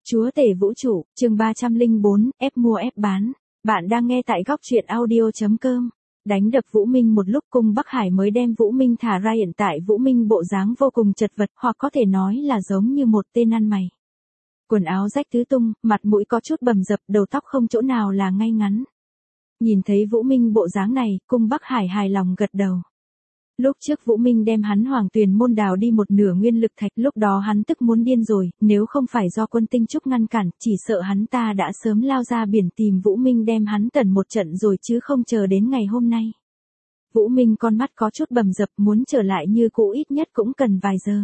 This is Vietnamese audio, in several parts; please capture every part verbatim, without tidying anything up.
Chúa tể vũ trụ, chương ba trăm lẻ bốn, ép mua ép bán. Bạn đang nghe tại góc truyện audio chấm com. Đánh đập Vũ Minh một lúc Cung Bắc Hải mới đem Vũ Minh thả ra, hiện tại Vũ Minh bộ dáng vô cùng chật vật, hoặc có thể nói là giống như một tên ăn mày. Quần áo rách tứ tung, mặt mũi có chút bầm dập, đầu tóc không chỗ nào là ngay ngắn. Nhìn thấy Vũ Minh bộ dáng này, Cung Bắc Hải hài lòng gật đầu. Lúc trước Vũ Minh đem hắn Hoàng Tuyền môn đào đi một nửa nguyên lực thạch, lúc đó hắn tức muốn điên rồi, nếu không phải do Quân Tinh Trúc ngăn cản, chỉ sợ hắn ta đã sớm lao ra biển tìm Vũ Minh đem hắn tẩn một trận rồi chứ không chờ đến ngày hôm nay. Vũ Minh con mắt có chút bầm dập, muốn trở lại như cũ ít nhất cũng cần vài giờ.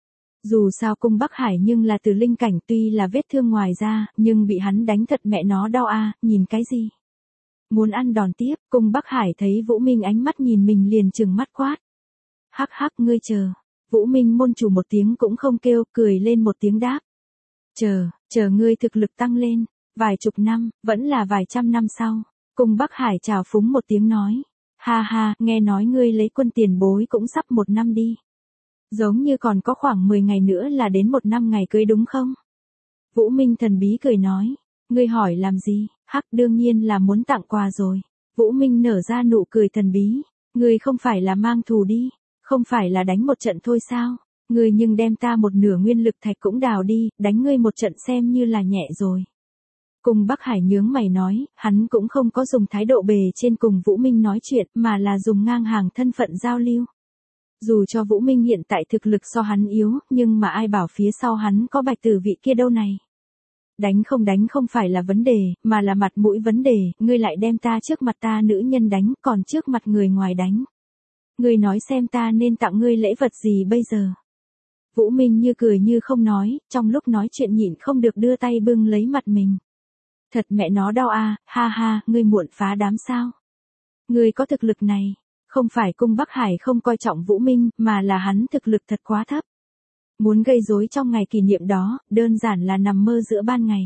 Dù sao Cung Bắc Hải nhưng là từ linh cảnh, tuy là vết thương ngoài ra, nhưng bị hắn đánh thật mẹ nó đau a, à, nhìn cái gì? Muốn ăn đòn tiếp, Cung Bắc Hải thấy Vũ Minh ánh mắt nhìn mình liền trừng mắt quát. Hắc hắc, ngươi chờ. Vũ Minh môn chủ một tiếng cũng không kêu, cười lên một tiếng đáp. Chờ, chờ ngươi thực lực tăng lên, vài chục năm, vẫn là vài trăm năm sau. Cung Bắc Hải chào phúng một tiếng nói. Ha ha, nghe nói ngươi lấy quân tiền bối cũng sắp một năm đi. Giống như còn có khoảng mười ngày nữa là đến một năm ngày cưới đúng không? Vũ Minh thần bí cười nói. Ngươi hỏi làm gì? Hắc, đương nhiên là muốn tặng quà rồi. Vũ Minh nở ra nụ cười thần bí. Ngươi không phải là mang thù đi. Không phải là đánh một trận thôi sao? Ngươi nhưng đem ta một nửa nguyên lực thạch cũng đào đi, đánh ngươi một trận xem như là nhẹ rồi. Cung Bắc Hải nhướng mày nói, hắn cũng không có dùng thái độ bề trên cùng Vũ Minh nói chuyện, mà là dùng ngang hàng thân phận giao lưu. Dù cho Vũ Minh hiện tại thực lực so hắn yếu, nhưng mà ai bảo phía sau hắn có Bạch Tử vị kia đâu này. Đánh không đánh không phải là vấn đề, mà là mặt mũi vấn đề, ngươi lại đem ta trước mặt ta nữ nhân đánh, còn trước mặt người ngoài đánh. Ngươi nói xem ta nên tặng ngươi lễ vật gì bây giờ? Vũ Minh như cười như không nói, trong lúc nói chuyện nhịn không được đưa tay bưng lấy mặt mình. Thật mẹ nó đau à, ha ha, ngươi muộn phá đám sao? Ngươi có thực lực này, không phải Cung Bắc Hải không coi trọng Vũ Minh, mà là hắn thực lực thật quá thấp. Muốn gây rối trong ngày kỷ niệm đó, đơn giản là nằm mơ giữa ban ngày.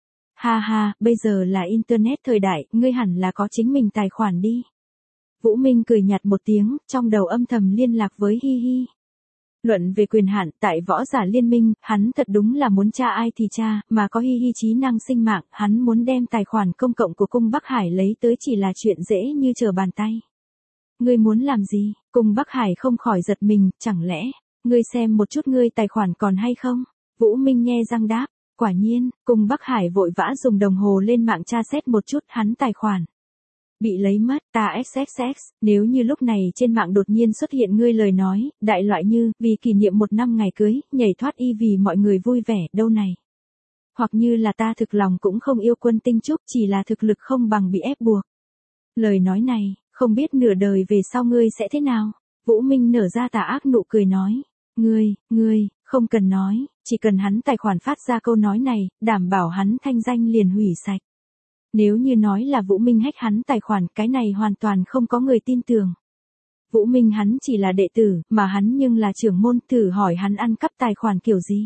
Ha ha, bây giờ là Internet thời đại, ngươi hẳn là có chính mình tài khoản đi. Vũ Minh cười nhạt một tiếng, trong đầu âm thầm liên lạc với Hi Hi. Luận về quyền hạn, tại Võ Giả Liên Minh, hắn thật đúng là muốn tra ai thì tra, mà có Hi Hi trí năng sinh mạng, hắn muốn đem tài khoản công cộng của Cung Bắc Hải lấy tới chỉ là chuyện dễ như trở bàn tay. Ngươi muốn làm gì? Cung Bắc Hải không khỏi giật mình, chẳng lẽ, ngươi xem một chút ngươi tài khoản còn hay không? Vũ Minh nhe răng đáp, quả nhiên, Cung Bắc Hải vội vã dùng đồng hồ lên mạng tra xét một chút hắn tài khoản. Bị lấy mất, ta xx xx, nếu như lúc này trên mạng đột nhiên xuất hiện ngươi lời nói, đại loại như, vì kỷ niệm một năm ngày cưới, nhảy thoát y vì mọi người vui vẻ, đâu này. Hoặc như là ta thực lòng cũng không yêu Quân Tinh Trúc, chỉ là thực lực không bằng bị ép buộc. Lời nói này, không biết nửa đời về sau ngươi sẽ thế nào? Vũ Minh nở ra tà ác nụ cười nói. Ngươi, ngươi, không cần nói, chỉ cần hắn tài khoản phát ra câu nói này, đảm bảo hắn thanh danh liền hủy sạch. Nếu như nói là Vũ Minh hack hắn tài khoản, cái này hoàn toàn không có người tin tưởng. Vũ Minh hắn chỉ là đệ tử, mà hắn nhưng là trưởng môn, thử hỏi hắn ăn cắp tài khoản kiểu gì.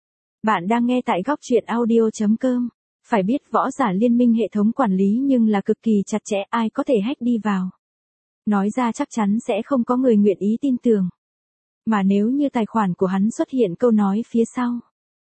Bạn đang nghe tại góc truyện audio chấm com. Phải biết Võ Giả Liên Minh hệ thống quản lý nhưng là cực kỳ chặt chẽ, ai có thể hack đi vào. Nói ra chắc chắn sẽ không có người nguyện ý tin tưởng. Mà nếu như tài khoản của hắn xuất hiện câu nói phía sau.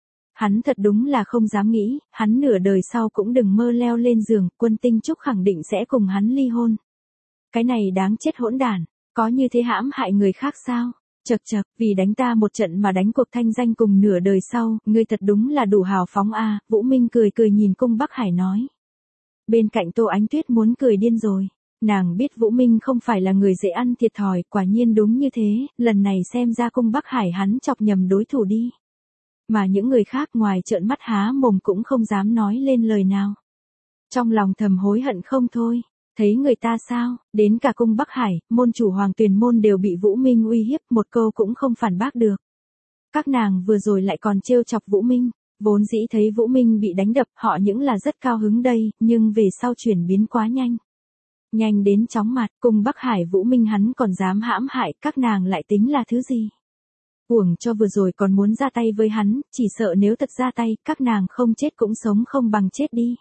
Hắn thật đúng là không dám nghĩ, hắn nửa đời sau cũng đừng mơ leo lên giường, Quân Tinh Trúc khẳng định sẽ cùng hắn ly hôn. Cái này đáng chết hỗn đản, có như thế hãm hại người khác sao? Chậc chậc, vì đánh ta một trận mà đánh cuộc thanh danh cùng nửa đời sau, ngươi thật đúng là đủ hào phóng a. À, Vũ Minh cười cười nhìn Cung Bắc Hải nói. Bên cạnh Tô Ánh Tuyết muốn cười điên rồi. Nàng biết Vũ Minh không phải là người dễ ăn thiệt thòi, quả nhiên đúng như thế, lần này xem ra Cung Bắc Hải hắn chọc nhầm đối thủ đi. Mà những người khác ngoài trợn mắt há mồm cũng không dám nói lên lời nào. Trong lòng thầm hối hận không thôi, thấy người ta sao, đến cả Cung Bắc Hải, môn chủ Hoàng Tuyền môn đều bị Vũ Minh uy hiếp, một câu cũng không phản bác được. Các nàng vừa rồi lại còn trêu chọc Vũ Minh, vốn dĩ thấy Vũ Minh bị đánh đập, họ những là rất cao hứng đây, nhưng về sau chuyển biến quá nhanh. Nhanh đến chóng mặt, Cung Bắc Hải Vũ Minh hắn còn dám hãm hại, các nàng lại tính là thứ gì? Uổng cho vừa rồi còn muốn ra tay với hắn, chỉ sợ nếu thật ra tay, các nàng không chết cũng sống không bằng chết đi.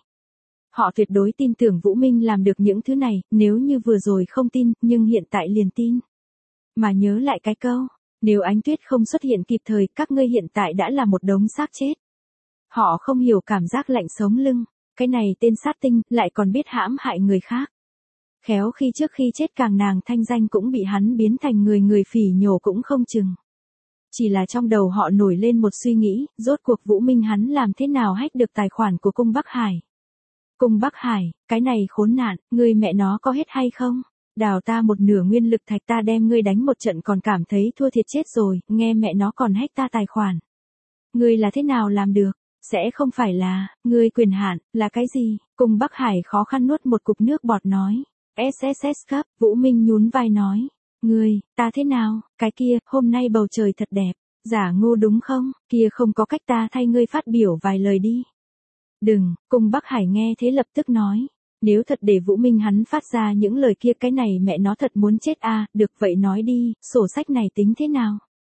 Họ tuyệt đối tin tưởng Vũ Minh làm được những thứ này, nếu như vừa rồi không tin, nhưng hiện tại liền tin. Mà nhớ lại cái câu, nếu Ánh Tuyết không xuất hiện kịp thời, các ngươi hiện tại đã là một đống xác chết. Họ không hiểu cảm giác lạnh sống lưng, cái này tên sát tinh, lại còn biết hãm hại người khác. Khéo khi trước khi chết càng nàng thanh danh cũng bị hắn biến thành người người phỉ nhổ cũng không chừng. Chỉ là trong đầu họ nổi lên một suy nghĩ, rốt cuộc Vũ Minh hắn làm thế nào hack được tài khoản của cung Bắc Hải. Cung Bắc Hải, cái này khốn nạn, ngươi mẹ nó có hết hay không? Đào ta một nửa nguyên lực thạch ta đem ngươi đánh một trận còn cảm thấy thua thiệt chết rồi, nghe mẹ nó còn hack ta tài khoản. Ngươi là thế nào làm được? Sẽ không phải là, ngươi quyền hạn, là cái gì? Cung Bắc Hải khó khăn nuốt một cục nước bọt nói. ét ét ét cấp, Vũ Minh nhún vai nói. Ngươi, ta thế nào, cái kia, hôm nay bầu trời thật đẹp, giả ngu đúng không, kia không có cách ta thay ngươi phát biểu vài lời đi. Đừng, Cung Bắc Hải nghe thế lập tức nói. Nếu thật để Vũ Minh hắn phát ra những lời kia cái này mẹ nó thật muốn chết a, à, được vậy nói đi, sổ sách này tính thế nào?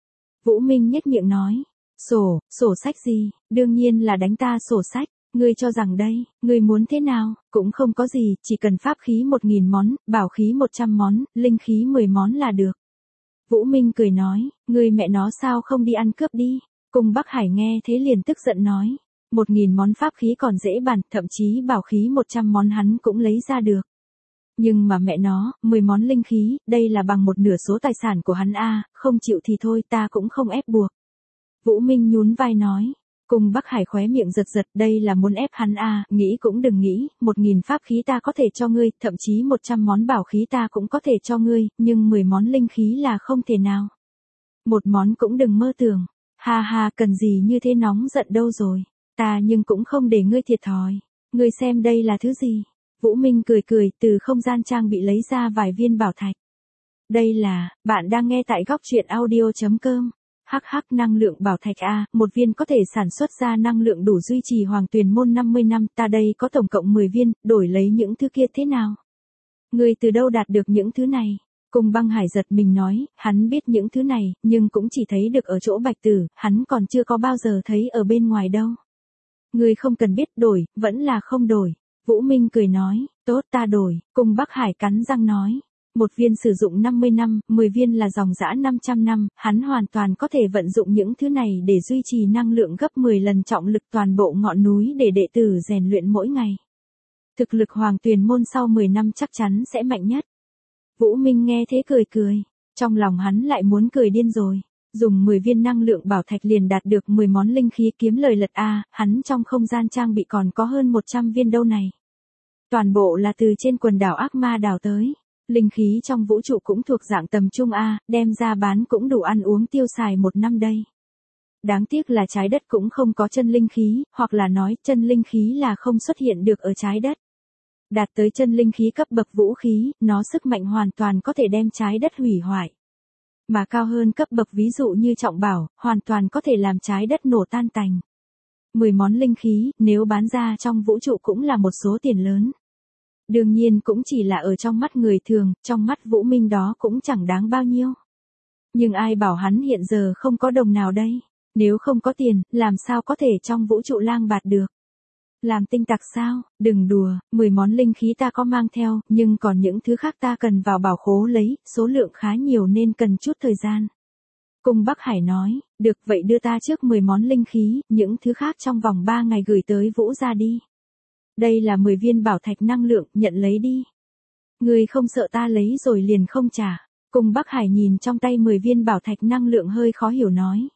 Vũ Minh nhếch miệng nói. Sổ, sổ sách gì, đương nhiên là đánh ta sổ sách. Ngươi cho rằng đây, ngươi muốn thế nào, cũng không có gì, chỉ cần pháp khí một nghìn món, bảo khí một trăm món, linh khí mười món là được. Vũ Minh cười nói, ngươi mẹ nó sao không đi ăn cướp đi. Cung Bắc Hải nghe thế liền tức giận nói. Một nghìn món pháp khí còn dễ bàn, thậm chí bảo khí một trăm món hắn cũng lấy ra được. Nhưng mà mẹ nó, mười món linh khí, đây là bằng một nửa số tài sản của hắn a, không chịu thì thôi ta cũng không ép buộc. Vũ Minh nhún vai nói. Cung Bắc Hải khóe miệng giật giật, đây là muốn ép hắn a, nghĩ cũng đừng nghĩ, một nghìn pháp khí ta có thể cho ngươi, thậm chí một trăm món bảo khí ta cũng có thể cho ngươi, nhưng mười món linh khí là không thể nào. Một món cũng đừng mơ tưởng. Ha ha, cần gì như thế nóng giận đâu rồi. Ta nhưng cũng không để ngươi thiệt thòi. Ngươi xem đây là thứ gì? Vũ Minh cười cười, từ không gian trang bị lấy ra vài viên bảo thạch. Đây là, bạn đang nghe tại góc truyện audio chấm com. Hắc hắc năng lượng bảo thạch A, một viên có thể sản xuất ra năng lượng đủ duy trì hoàng tuyền môn năm mươi năm, ta đây có tổng cộng mười viên, đổi lấy những thứ kia thế nào? Ngươi từ đâu đạt được những thứ này? Cung Băng Hải giật mình nói, hắn biết những thứ này, nhưng cũng chỉ thấy được ở chỗ Bạch Tử, hắn còn chưa có bao giờ thấy ở bên ngoài đâu. Ngươi không cần biết đổi, vẫn là không đổi. Vũ Minh cười nói, tốt ta đổi, Cung Bắc Hải cắn răng nói. Một viên sử dụng năm mươi năm, mười viên là dòng dã năm trăm năm, hắn hoàn toàn có thể vận dụng những thứ này để duy trì năng lượng gấp mười lần trọng lực toàn bộ ngọn núi để đệ tử rèn luyện mỗi ngày. Thực lực hoàng tuyền môn sau mười năm chắc chắn sẽ mạnh nhất. Vũ Minh nghe thế cười cười, trong lòng hắn lại muốn cười điên rồi. Dùng mười viên năng lượng bảo thạch liền đạt được mười món linh khí kiếm lời lật A, hắn trong không gian trang bị còn có hơn một trăm viên đâu này. Toàn bộ là từ trên quần đảo Ác Ma đảo tới. Linh khí trong vũ trụ cũng thuộc dạng tầm trung A, đem ra bán cũng đủ ăn uống tiêu xài một năm đây. Đáng tiếc là trái đất cũng không có chân linh khí, hoặc là nói chân linh khí là không xuất hiện được ở trái đất. Đạt tới chân linh khí cấp bậc vũ khí, nó sức mạnh hoàn toàn có thể đem trái đất hủy hoại. Mà cao hơn cấp bậc ví dụ như trọng bảo, hoàn toàn có thể làm trái đất nổ tan tành. mười món linh khí, nếu bán ra trong vũ trụ cũng là một số tiền lớn. Đương nhiên cũng chỉ là ở trong mắt người thường, trong mắt Vũ Minh đó cũng chẳng đáng bao nhiêu. Nhưng ai bảo hắn hiện giờ không có đồng nào đây? Nếu không có tiền, làm sao có thể trong vũ trụ lang bạt được? Làm tinh tặc sao? Đừng đùa, mười món linh khí ta có mang theo, nhưng còn những thứ khác ta cần vào bảo khố lấy, số lượng khá nhiều nên cần chút thời gian. Cung Bắc Hải nói, được vậy đưa ta trước mười món linh khí, những thứ khác trong vòng ba ngày gửi tới Vũ gia đi. Đây là mười viên bảo thạch năng lượng, nhận lấy đi. Ngươi không sợ ta lấy rồi liền không trả. Cung Bắc Hải nhìn trong tay mười viên bảo thạch năng lượng hơi khó hiểu nói.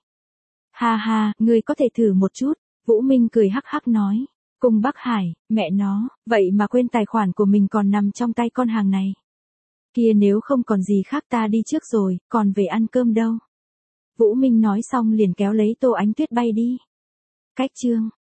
Ha ha, ngươi có thể thử một chút. Vũ Minh cười hắc hắc nói. Cung Bắc Hải, mẹ nó, vậy mà quên tài khoản của mình còn nằm trong tay con hàng này. Kia nếu không còn gì khác ta đi trước rồi, còn về ăn cơm đâu. Vũ Minh nói xong liền kéo lấy Tô Ánh Tuyết bay đi. Cách chương